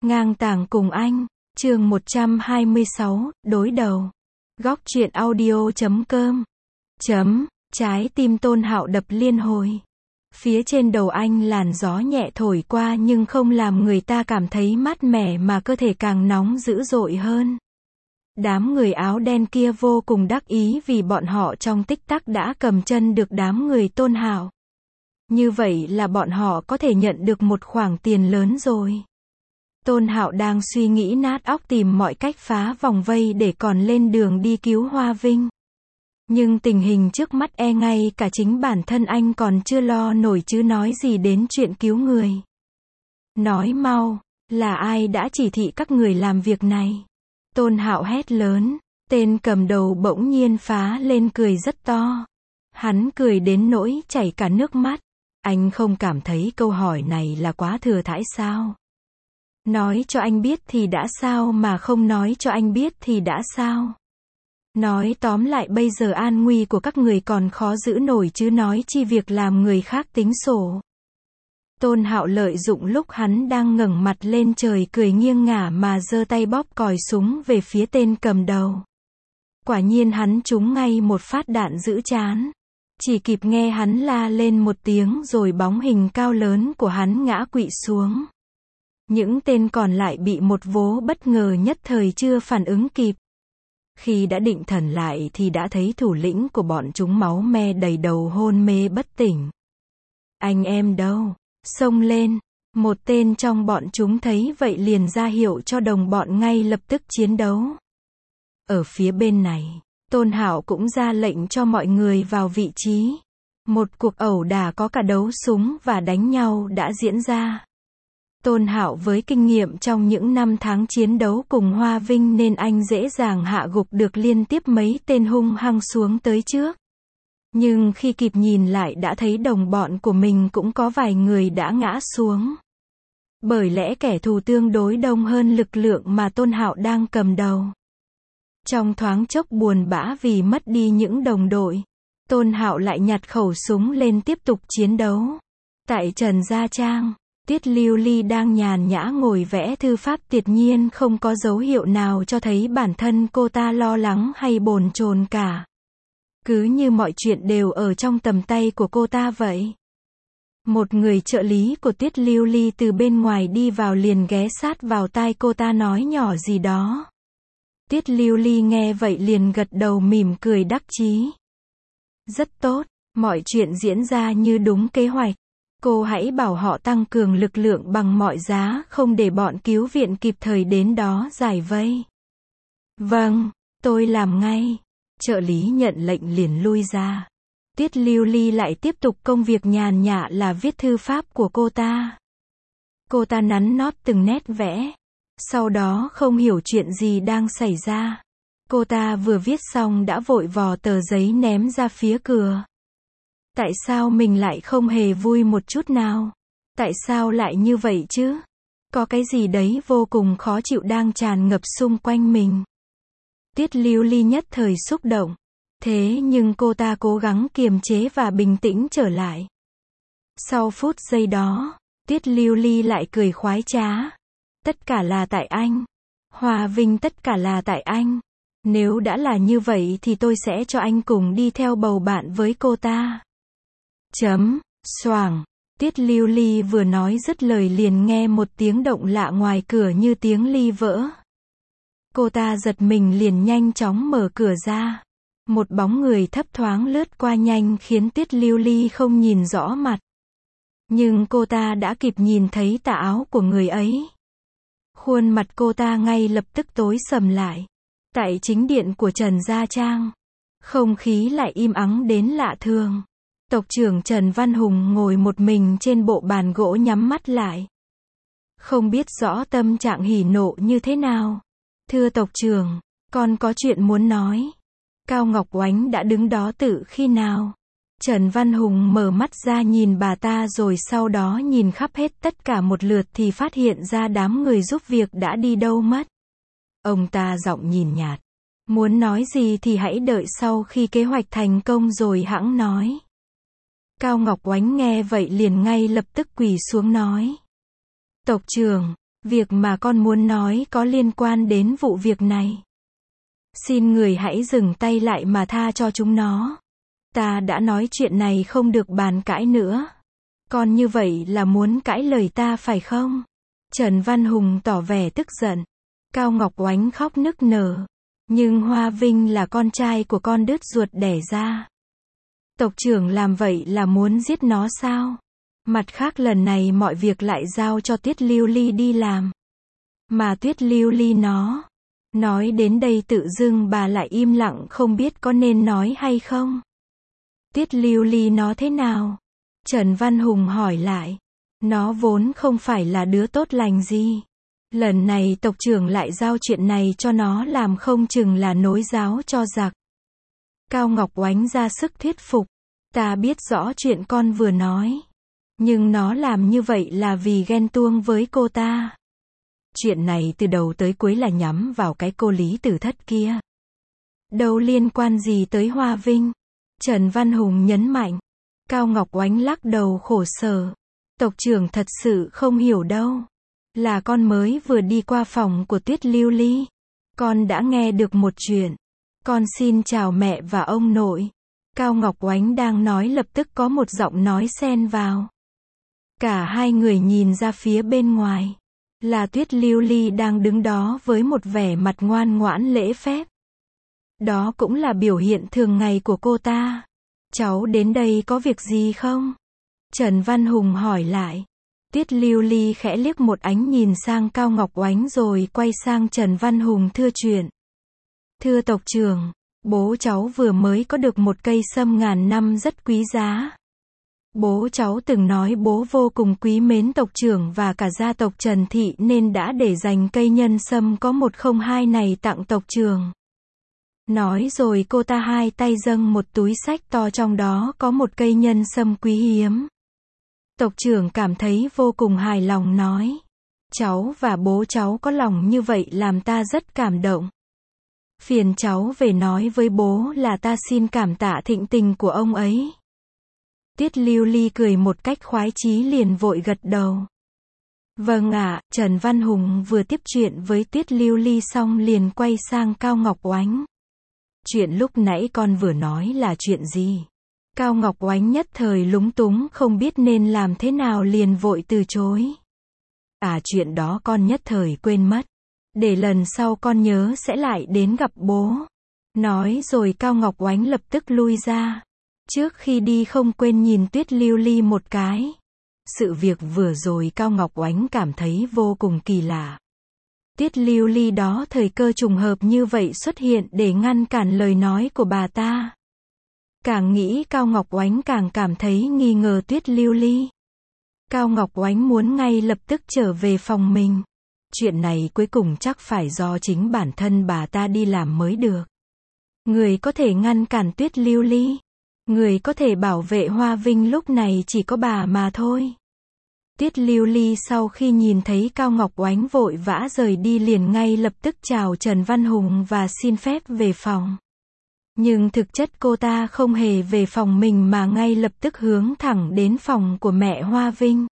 Ngang tàng cùng anh, chương 126, đối đầu. Góc truyện audio.com. Trái tim Tôn Hạo đập liên hồi. Phía trên đầu anh làn gió nhẹ thổi qua nhưng không làm người ta cảm thấy mát mẻ mà cơ thể càng nóng dữ dội hơn. Đám người áo đen kia vô cùng đắc ý vì bọn họ trong tích tắc đã cầm chân được đám người Tôn Hạo. Như vậy là bọn họ có thể nhận được một khoản tiền lớn rồi. Tôn Hạo đang suy nghĩ nát óc tìm mọi cách phá vòng vây để còn lên đường đi cứu Hoa Vinh. Nhưng tình hình trước mắt ngay cả chính bản thân anh còn chưa lo nổi chứ nói gì đến chuyện cứu người. Nói mau, là ai đã chỉ thị các người làm việc này? Tôn Hạo hét lớn, tên cầm đầu bỗng nhiên phá lên cười rất to. Hắn cười đến nỗi chảy cả nước mắt. Anh không cảm thấy câu hỏi này là quá thừa thãi sao? Nói cho anh biết thì đã sao mà không nói cho anh biết thì đã sao? Nói tóm lại bây giờ an nguy của các người còn khó giữ nổi chứ nói chi việc làm người khác tính sổ. Tôn Hạo lợi dụng lúc hắn đang ngẩng mặt lên trời cười nghiêng ngả mà giơ tay bóp còi súng về phía tên cầm đầu. Quả nhiên hắn trúng ngay một phát đạn giữ chán. Chỉ kịp nghe hắn la lên một tiếng rồi bóng hình cao lớn của hắn ngã quỵ xuống. Những tên còn lại bị một vố bất ngờ nhất thời chưa phản ứng kịp. Khi đã định thần lại thì đã thấy thủ lĩnh của bọn chúng máu me đầy đầu hôn mê bất tỉnh. Anh em đâu? Xông lên. Một tên trong bọn chúng thấy vậy liền ra hiệu cho đồng bọn ngay lập tức chiến đấu. Ở phía bên này, Tôn Hạo cũng ra lệnh cho mọi người vào vị trí. Một cuộc ẩu đả có cả đấu súng và đánh nhau đã diễn ra. Tôn Hạo với kinh nghiệm trong những năm tháng chiến đấu cùng Hoa Vinh nên anh dễ dàng hạ gục được liên tiếp mấy tên hung hăng xuống tới trước. Nhưng khi kịp nhìn lại đã thấy đồng bọn của mình cũng có vài người đã ngã xuống. Bởi lẽ kẻ thù tương đối đông hơn lực lượng mà Tôn Hạo đang cầm đầu. Trong thoáng chốc buồn bã vì mất đi những đồng đội, Tôn Hạo lại nhặt khẩu súng lên tiếp tục chiến đấu. Tại Trần Gia Trang, Tiết Lưu Ly đang nhàn nhã ngồi vẽ thư pháp tuyệt nhiên không có dấu hiệu nào cho thấy bản thân cô ta lo lắng hay bồn chồn cả. Cứ như mọi chuyện đều ở trong tầm tay của cô ta vậy. Một người trợ lý của Tiết Lưu Ly từ bên ngoài đi vào liền ghé sát vào tai cô ta nói nhỏ gì đó. Tiết Lưu Ly nghe vậy liền gật đầu mỉm cười đắc chí. Rất tốt, mọi chuyện diễn ra như đúng kế hoạch. Cô hãy bảo họ tăng cường lực lượng bằng mọi giá, không để bọn cứu viện kịp thời đến đó giải vây. Vâng, tôi làm ngay. Trợ lý nhận lệnh liền lui ra. Tiết Lưu Ly lại tiếp tục công việc nhàn nhã là viết thư pháp của cô ta. Cô ta nắn nót từng nét vẽ. Sau đó không hiểu chuyện gì đang xảy ra. Cô ta vừa viết xong đã vội vò tờ giấy ném ra phía cửa. Tại sao mình lại không hề vui một chút nào? Tại sao lại như vậy chứ? Có cái gì đấy vô cùng khó chịu đang tràn ngập xung quanh mình. Tiết Lưu Ly nhất thời xúc động. Thế nhưng cô ta cố gắng kiềm chế và bình tĩnh trở lại. Sau phút giây đó, Tiết Lưu Ly lại cười khoái trá. Tất cả là tại anh. Hoa Vinh, tất cả là tại anh. Nếu đã là như vậy thì tôi sẽ cho anh cùng đi theo bầu bạn với cô ta. Xoàng. Tiết Lưu Ly vừa nói dứt lời liền nghe một tiếng động lạ ngoài cửa như tiếng ly vỡ. Cô ta giật mình liền nhanh chóng mở cửa ra. Một bóng người thấp thoáng lướt qua nhanh khiến Tiết Lưu Ly không nhìn rõ mặt. Nhưng cô ta đã kịp nhìn thấy tà áo của người ấy. Khuôn mặt cô ta ngay lập tức tối sầm lại. Tại chính điện của Trần Gia Trang, không khí lại im ắng đến lạ thường. Tộc trưởng Trần Văn Hùng ngồi một mình trên bộ bàn gỗ nhắm mắt lại. Không biết rõ tâm trạng hỉ nộ như thế nào. Thưa tộc trưởng, con có chuyện muốn nói. Cao Ngọc Oánh đã đứng đó từ khi nào? Trần Văn Hùng mở mắt ra nhìn bà ta rồi sau đó nhìn khắp hết tất cả một lượt thì phát hiện ra đám người giúp việc đã đi đâu mất. Ông ta giọng nhìn nhạt. Muốn nói gì thì hãy đợi sau khi kế hoạch thành công rồi hẵng nói. Cao Ngọc Oánh nghe vậy liền ngay lập tức quỳ xuống nói. Tộc trưởng, Việc mà con muốn nói có liên quan đến vụ việc này. Xin người hãy dừng tay lại mà tha cho chúng nó. Ta đã nói chuyện này không được bàn cãi nữa. Con như vậy là muốn cãi lời ta phải không? Trần Văn Hùng tỏ vẻ tức giận. Cao Ngọc Oánh khóc nức nở. Nhưng Hoa Vinh là con trai của con đứt ruột đẻ ra. Tộc trưởng làm vậy là muốn giết nó sao? Mặt khác lần này mọi việc lại giao cho Tuyết Lưu Ly đi làm. Mà Tuyết Lưu Ly nó. Nói đến đây tự dưng bà lại im lặng không biết có nên nói hay không. Tuyết Lưu Ly nó thế nào? Trần Văn Hùng hỏi lại. Nó vốn không phải là đứa tốt lành gì. Lần này tộc trưởng lại giao chuyện này cho nó làm không chừng là nối giáo cho giặc. Cao Ngọc Oánh ra sức thuyết phục. Ta biết rõ chuyện con vừa nói. Nhưng nó làm như vậy là vì ghen tuông với cô ta. Chuyện này từ đầu tới cuối là nhắm vào cái cô Lý Tử Thất kia. Đâu liên quan gì tới Hoa Vinh. Trần Văn Hùng nhấn mạnh. Cao Ngọc Oánh lắc đầu khổ sở. Tộc trưởng thật sự không hiểu đâu. Là con mới vừa đi qua phòng của Tuyết Lưu Ly. Con đã nghe được một chuyện. Con xin chào mẹ và ông nội. Cao Ngọc Oánh đang nói lập tức có một giọng nói xen vào. Cả hai người nhìn ra phía bên ngoài. Là Tuyết Lưu Ly đang đứng đó với một vẻ mặt ngoan ngoãn lễ phép. Đó cũng là biểu hiện thường ngày của cô ta. Cháu đến đây có việc gì không? Trần Văn Hùng hỏi lại. Tuyết Lưu Ly khẽ liếc một ánh nhìn sang Cao Ngọc Oánh rồi quay sang Trần Văn Hùng thưa chuyện. Thưa tộc trưởng, bố cháu vừa mới có được một cây sâm ngàn năm rất quý giá. Bố cháu từng nói bố vô cùng quý mến tộc trưởng và cả gia tộc Trần Thị nên đã để dành cây nhân sâm có 102 này tặng tộc trưởng. Nói rồi cô ta hai tay dâng một túi xách to trong đó có một cây nhân sâm quý hiếm. Tộc trưởng cảm thấy vô cùng hài lòng nói. Cháu và bố cháu có lòng như vậy làm ta rất cảm động. Phiền cháu về nói với bố là ta xin cảm tạ thịnh tình của ông ấy. Tuyết Lưu Ly cười một cách khoái chí liền vội gật đầu. Vâng ạ, Trần Văn Hùng vừa tiếp chuyện với Tuyết Lưu Ly xong liền quay sang Cao Ngọc Oánh. Chuyện lúc nãy con vừa nói là chuyện gì? Cao Ngọc Oánh nhất thời lúng túng không biết nên làm thế nào liền vội từ chối. Chuyện đó con nhất thời quên mất. Để lần sau con nhớ sẽ lại đến gặp bố. Nói rồi Cao Ngọc Oánh lập tức lui ra. Trước khi đi không quên nhìn Tuyết Lưu Ly một cái. Sự việc vừa rồi Cao Ngọc Oánh cảm thấy vô cùng kỳ lạ. Tuyết Lưu Ly đó thời cơ trùng hợp như vậy xuất hiện để ngăn cản lời nói của bà ta. Càng nghĩ Cao Ngọc Oánh càng cảm thấy nghi ngờ Tuyết Lưu Ly. Cao Ngọc Oánh muốn ngay lập tức trở về phòng mình. Chuyện này cuối cùng chắc phải do chính bản thân bà ta đi làm mới được. Người có thể ngăn cản Tuyết Lưu Ly. Người có thể bảo vệ Hoa Vinh lúc này chỉ có bà mà thôi. Tuyết Lưu Ly sau khi nhìn thấy Cao Ngọc Oánh vội vã rời đi liền ngay lập tức chào Trần Văn Hùng và xin phép về phòng. Nhưng thực chất cô ta không hề về phòng mình mà ngay lập tức hướng thẳng đến phòng của mẹ Hoa Vinh.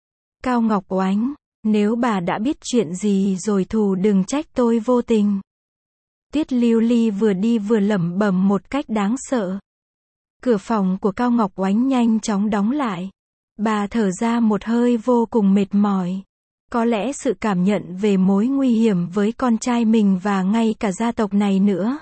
Cao Ngọc Oánh, nếu bà đã biết chuyện gì rồi thù đừng trách tôi vô tình. Tuyết Lưu Ly vừa đi vừa lẩm bẩm một cách đáng sợ. Cửa phòng của Cao Ngọc Oánh nhanh chóng đóng lại. Bà thở ra một hơi vô cùng mệt mỏi. Có lẽ sự cảm nhận về mối nguy hiểm với con trai mình và ngay cả gia tộc này nữa.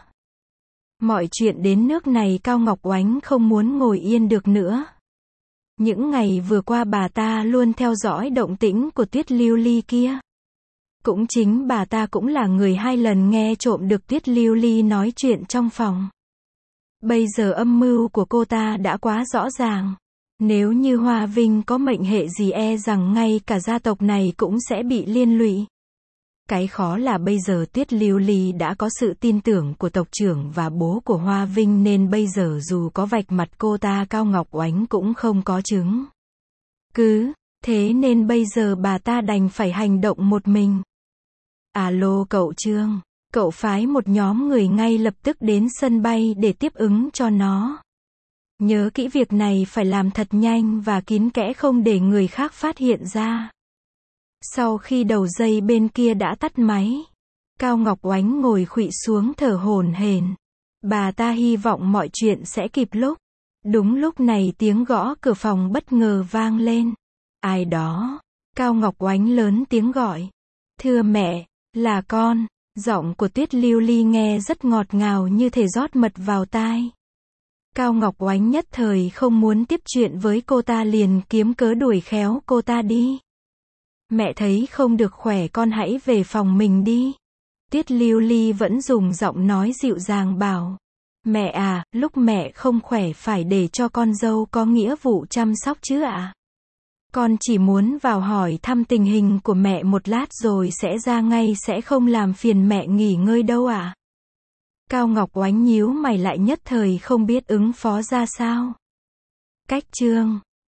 Mọi chuyện đến nước này Cao Ngọc Oánh không muốn ngồi yên được nữa. Những ngày vừa qua bà ta luôn theo dõi động tĩnh của Tuyết Lưu Ly kia. Cũng chính bà ta cũng là người 2 lần nghe trộm được Tuyết Lưu Ly nói chuyện trong phòng. Bây giờ âm mưu của cô ta đã quá rõ ràng. Nếu như Hoa Vinh có mệnh hệ gì e rằng ngay cả gia tộc này cũng sẽ bị liên lụy. Cái khó là bây giờ Tuyết Lưu Ly đã có sự tin tưởng của tộc trưởng và bố của Hoa Vinh nên bây giờ dù có vạch mặt cô ta Cao Ngọc Oánh cũng không có chứng cứ. Thế nên bây giờ bà ta đành phải hành động một mình. Alo cậu Trương, cậu phái một nhóm người ngay lập tức đến sân bay để tiếp ứng cho nó. Nhớ kỹ việc này phải làm thật nhanh và kín kẽ không để người khác phát hiện ra. Sau khi đầu dây bên kia đã tắt máy, Cao Ngọc Oánh ngồi khuỵu xuống thở hổn hển. Bà ta hy vọng mọi chuyện sẽ kịp lúc. Đúng lúc này tiếng gõ cửa phòng bất ngờ vang lên. Ai đó? Cao Ngọc Oánh lớn tiếng gọi. Thưa mẹ, là con. Giọng của Tuyết Lưu Ly nghe rất ngọt ngào như thể rót mật vào tai. Cao Ngọc Oánh nhất thời không muốn tiếp chuyện với cô ta, liền kiếm cớ đuổi khéo cô ta đi. Mẹ thấy không được khỏe, con hãy về phòng mình đi. Tuyết Lưu Ly vẫn dùng giọng nói dịu dàng bảo. Mẹ à, lúc mẹ không khỏe phải để cho con dâu có nghĩa vụ chăm sóc chứ ạ. Con chỉ muốn vào hỏi thăm tình hình của mẹ một lát rồi sẽ ra ngay, sẽ không làm phiền mẹ nghỉ ngơi đâu ạ. Cao Ngọc Oánh nhíu mày lại, nhất thời không biết ứng phó ra sao. Cách chương